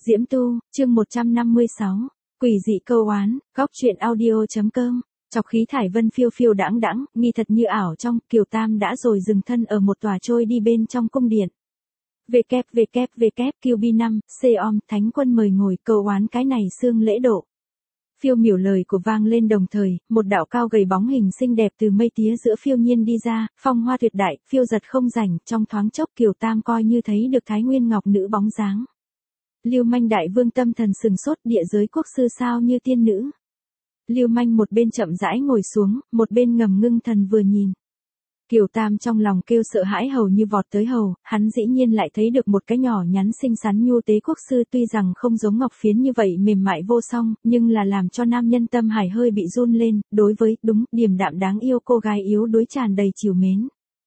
Diễm Tu, chương 156. Quỷ dị câu oán, góc truyện audio.com. Chọc khí thải vân phiêu phiêu đãng đãng, nghi thật như ảo trong, Kiều Tam đã rồi dừng thân ở một tòa trôi đi bên trong cung điện. WWW, Seom, Thánh Quân mời ngồi, câu oán cái này xương lễ độ. Phiêu miểu lời của vang lên đồng thời, một đạo cao gầy bóng hình xinh đẹp từ mây tía giữa phiêu nhiên đi ra, phong hoa tuyệt đại, phiêu giật không rảnh, trong thoáng chốc Kiều Tam coi như thấy được Thái Nguyên Ngọc nữ bóng dáng. Lưu Manh đại vương tâm thần sừng sốt, địa giới quốc sư sao như tiên nữ. Lưu Manh một bên chậm rãi ngồi xuống, một bên ngầm ngưng thần vừa nhìn. Kiều Tam trong lòng kêu sợ hãi hầu như vọt tới hầu, hắn dĩ nhiên lại thấy được một cái nhỏ nhắn xinh xắn nhu tế quốc sư, tuy rằng không giống ngọc phiến như vậy mềm mại vô song, nhưng là làm cho nam nhân tâm hải hơi bị run lên, đối với, đúng, điềm đạm đáng yêu cô gái yếu đuối tràn đầy trìu mến.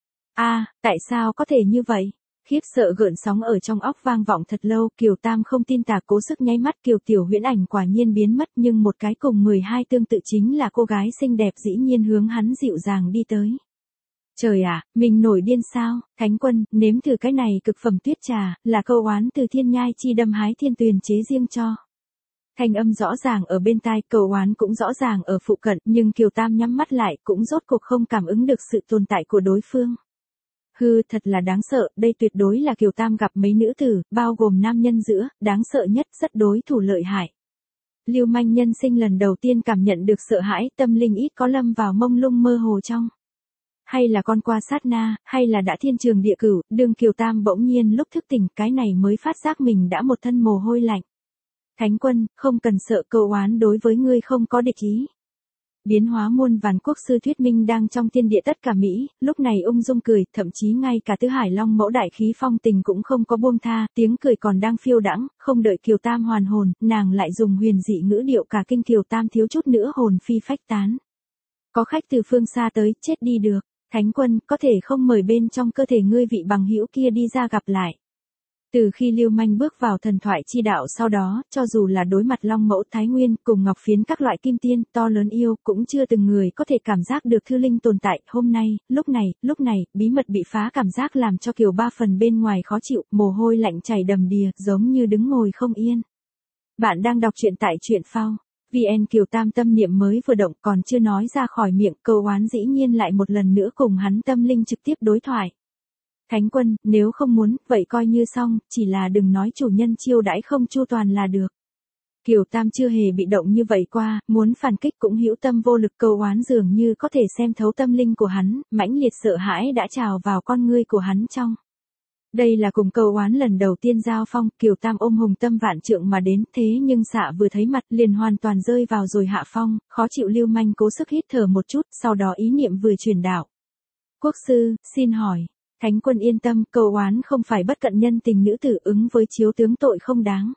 Tại sao có thể như vậy? Khiếp sợ gợn sóng ở trong óc vang vọng thật lâu, Kiều Tam không tin tà cố sức nháy mắt, Kiều Tiểu Huyễn ảnh quả nhiên biến mất, nhưng một cái cùng 12 tương tự chính là cô gái xinh đẹp dĩ nhiên hướng hắn dịu dàng đi tới. Trời ạ, mình nổi điên sao? Thánh Quân, nếm thử cái này cực phẩm tuyết trà, là câu oán từ thiên nhai chi đâm hái thiên tuyền chế riêng cho. Thanh âm rõ ràng ở bên tai, câu oán cũng rõ ràng ở phụ cận, nhưng Kiều Tam nhắm mắt lại cũng rốt cuộc không cảm ứng được sự tồn tại của đối phương. Hư, thật là đáng sợ, đây tuyệt đối là Kiều Tam gặp mấy nữ tử, bao gồm nam nhân giữa, đáng sợ nhất, rất đối thủ lợi hại. Lưu Manh nhân sinh lần đầu tiên cảm nhận được sợ hãi, tâm linh ít có lâm vào mông lung mơ hồ trong. Hay là con qua sát na, hay là đã thiên trường địa cửu, đường Kiều Tam bỗng nhiên lúc thức tỉnh, cái này mới phát giác mình đã một thân mồ hôi lạnh. Thánh Quân, không cần sợ, câu oán đối với ngươi không có địch ý. Biến hóa muôn vàn quốc sư thuyết minh đang trong thiên địa tất cả Mỹ, lúc này ung dung cười, thậm chí ngay cả Tứ Hải Long mẫu đại khí phong tình cũng không có buông tha, tiếng cười còn đang phiêu đãng, không đợi Kiều Tam hoàn hồn, nàng lại dùng huyền dị ngữ điệu cả kinh Kiều Tam thiếu chút nữa hồn phi phách tán. Có khách từ phương xa tới, chết đi được. Thánh Quân, có thể không mời bên trong cơ thể ngươi vị bằng hữu kia đi ra gặp lại. Từ khi Lưu Manh bước vào thần thoại chi đạo sau đó, cho dù là đối mặt Long Mẫu Thái Nguyên cùng ngọc phiến các loại kim tiên to lớn yêu, cũng chưa từng người có thể cảm giác được thư linh tồn tại. Hôm nay, lúc này, bí mật bị phá, cảm giác làm cho Kiều Ba phần bên ngoài khó chịu, mồ hôi lạnh chảy đầm đìa, giống như đứng ngồi không yên. Bạn đang đọc truyện tại truyện phao. VN. Kiều Tam tâm niệm mới vừa động, còn chưa nói ra khỏi miệng, câu oán dĩ nhiên lại một lần nữa cùng hắn tâm linh trực tiếp đối thoại. Thánh Quân, nếu không muốn, vậy coi như xong, chỉ là đừng nói chủ nhân chiêu đãi không chu toàn là được. Kiều Tam chưa hề bị động như vậy qua, muốn phản kích cũng hữu tâm vô lực, câu oán dường như có thể xem thấu tâm linh của hắn, mãnh liệt sợ hãi đã trào vào con ngươi của hắn trong. Đây là cùng câu oán lần đầu tiên giao phong, Kiều Tam ôm hùng tâm vạn trượng mà đến, thế nhưng xạ vừa thấy mặt liền hoàn toàn rơi vào rồi hạ phong, khó chịu. Lưu Manh cố sức hít thở một chút, sau đó ý niệm vừa truyền đạo. Quốc sư, xin hỏi. Thánh Quân yên tâm, câu oán không phải bất cận nhân tình nữ tử, ứng với chiếu tướng tội không đáng.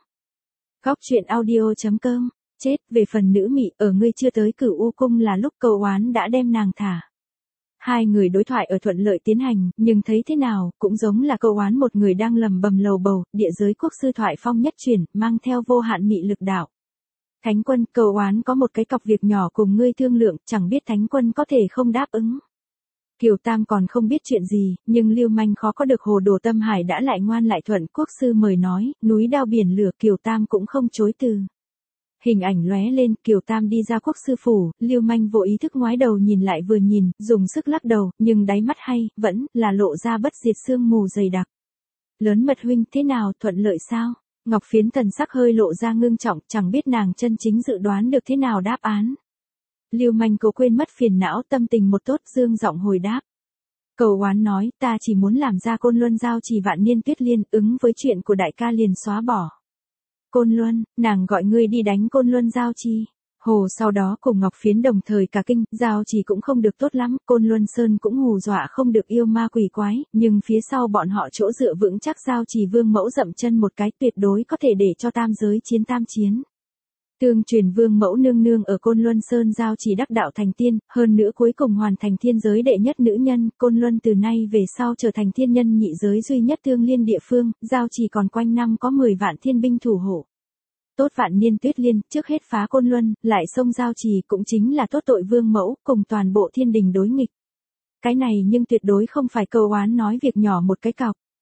Góc truyện audio.com. Chết, về phần nữ mị, ở ngươi chưa tới Cửu U cung là lúc câu oán đã đem nàng thả. Hai người đối thoại ở thuận lợi tiến hành, nhưng thấy thế nào, cũng giống là câu oán một người đang lầm bầm lầu bầu, địa giới quốc sư thoại phong nhất truyền, mang theo vô hạn mị lực đạo. Thánh Quân, câu oán có một cái cọc việc nhỏ cùng ngươi thương lượng, chẳng biết Thánh Quân có thể không đáp ứng. Kiều Tam còn không biết chuyện gì, nhưng Lưu Manh khó có được hồ đồ tâm hải đã lại ngoan lại thuận, quốc sư mời nói, núi đao biển lửa, Kiều Tam cũng không chối từ. Hình ảnh lóe lên, Kiều Tam đi ra quốc sư phủ, Lưu Manh vô ý thức ngoái đầu nhìn lại vừa nhìn, dùng sức lắc đầu, nhưng đáy mắt hay, vẫn là lộ ra bất diệt sương mù dày đặc. Lớn mật huynh, thế nào, thuận lợi sao? Ngọc phiến thần sắc hơi lộ ra ngưng trọng, chẳng biết nàng chân chính dự đoán được thế nào đáp án. Lưu Manh cố quên mất phiền não, tâm tình một tốt, dương giọng hồi đáp. Cầu oán nói, ta chỉ muốn làm ra Côn Luân giao trì vạn niên tuyết liên, ứng với chuyện của đại ca liền xóa bỏ. Côn Luân, nàng gọi ngươi đi đánh Côn Luân giao trì. Hồ sau đó cùng Ngọc phiến đồng thời cả kinh, giao trì cũng không được tốt lắm, Côn Luân Sơn cũng hù dọa không được yêu ma quỷ quái, nhưng phía sau bọn họ chỗ dựa vững chắc, giao trì vương mẫu dậm chân một cái, tuyệt đối có thể để cho tam giới chiến tam chiến. Tương truyền vương mẫu nương nương ở Côn Luân Sơn giao trì đắc đạo thành tiên, hơn nữa cuối cùng hoàn thành thiên giới đệ nhất nữ nhân, Côn Luân từ nay về sau trở thành thiên nhân nhị giới duy nhất tương liên địa phương, giao trì còn quanh năm có 10 vạn thiên binh thủ hộ. Tốt vạn niên tuyết liên, trước hết phá Côn Luân, lại xông giao trì, cũng chính là tốt tội vương mẫu, cùng toàn bộ thiên đình đối nghịch. Cái này nhưng tuyệt đối không phải câu oán nói việc nhỏ một cái cọc.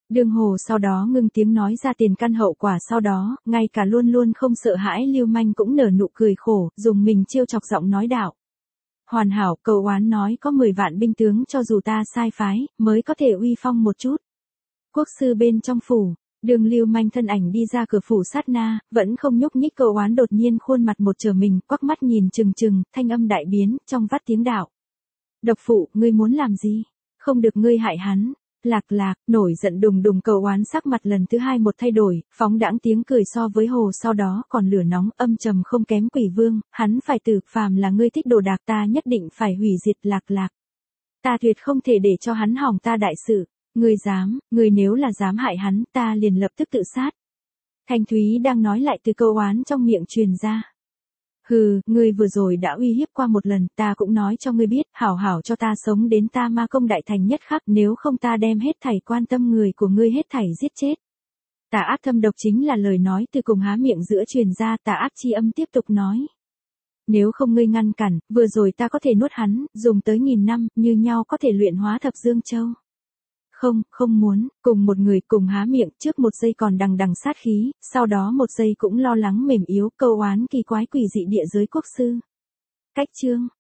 Đường Hồ sau đó ngưng tiếng nói ra tiền căn hậu quả, sau đó, ngay cả luôn luôn không sợ hãi Lưu Manh cũng nở nụ cười khổ, dùng mình trêu chọc giọng nói đạo. Hoàn hảo, cậu oán nói có 10 vạn binh tướng cho dù ta sai phái, mới có thể uy phong một chút. Quốc sư bên trong phủ, Đường Lưu Manh thân ảnh đi ra cửa phủ sát na, vẫn không nhúc nhích, cậu oán đột nhiên khuôn mặt một trở mình, quắc mắt nhìn trừng trừng, thanh âm đại biến, trong vắt tiếng đạo. Độc phụ, ngươi muốn làm gì? Không được, ngươi hại hắn. Lạc, nổi giận đùng đùng, cậu oán sắc mặt lần thứ hai một thay đổi, phóng đãng tiếng cười so với hồ sau đó còn lửa nóng, âm trầm không kém Quỷ Vương, hắn phải tử, phàm là ngươi thích đồ đạc ta nhất định phải hủy diệt. Lạc. Ta tuyệt không thể để cho hắn hỏng ta đại sự, ngươi nếu là dám hại hắn, ta liền lập tức tự sát. Thanh Thúy đang nói lại từ câu oán trong miệng truyền ra. Hừ, ngươi vừa rồi đã uy hiếp qua một lần, ta cũng nói cho ngươi biết, hảo hảo cho ta sống đến ta ma công đại thành nhất khắc, nếu không ta đem hết thảy quan tâm người của ngươi hết thảy giết chết. Tà ác thâm độc chính là lời nói từ cùng há miệng giữa truyền ra, tà ác chi âm tiếp tục nói. Nếu không ngươi ngăn cản, vừa rồi ta có thể nuốt hắn, dùng tới 1000 năm, như nhau có thể luyện hóa thập dương châu. Không muốn, cùng một người cùng há miệng, trước một giây còn đằng đằng sát khí, sau đó một giây cũng lo lắng mềm yếu, câu oán kỳ quái quỷ dị địa giới quốc sư. Cách chương.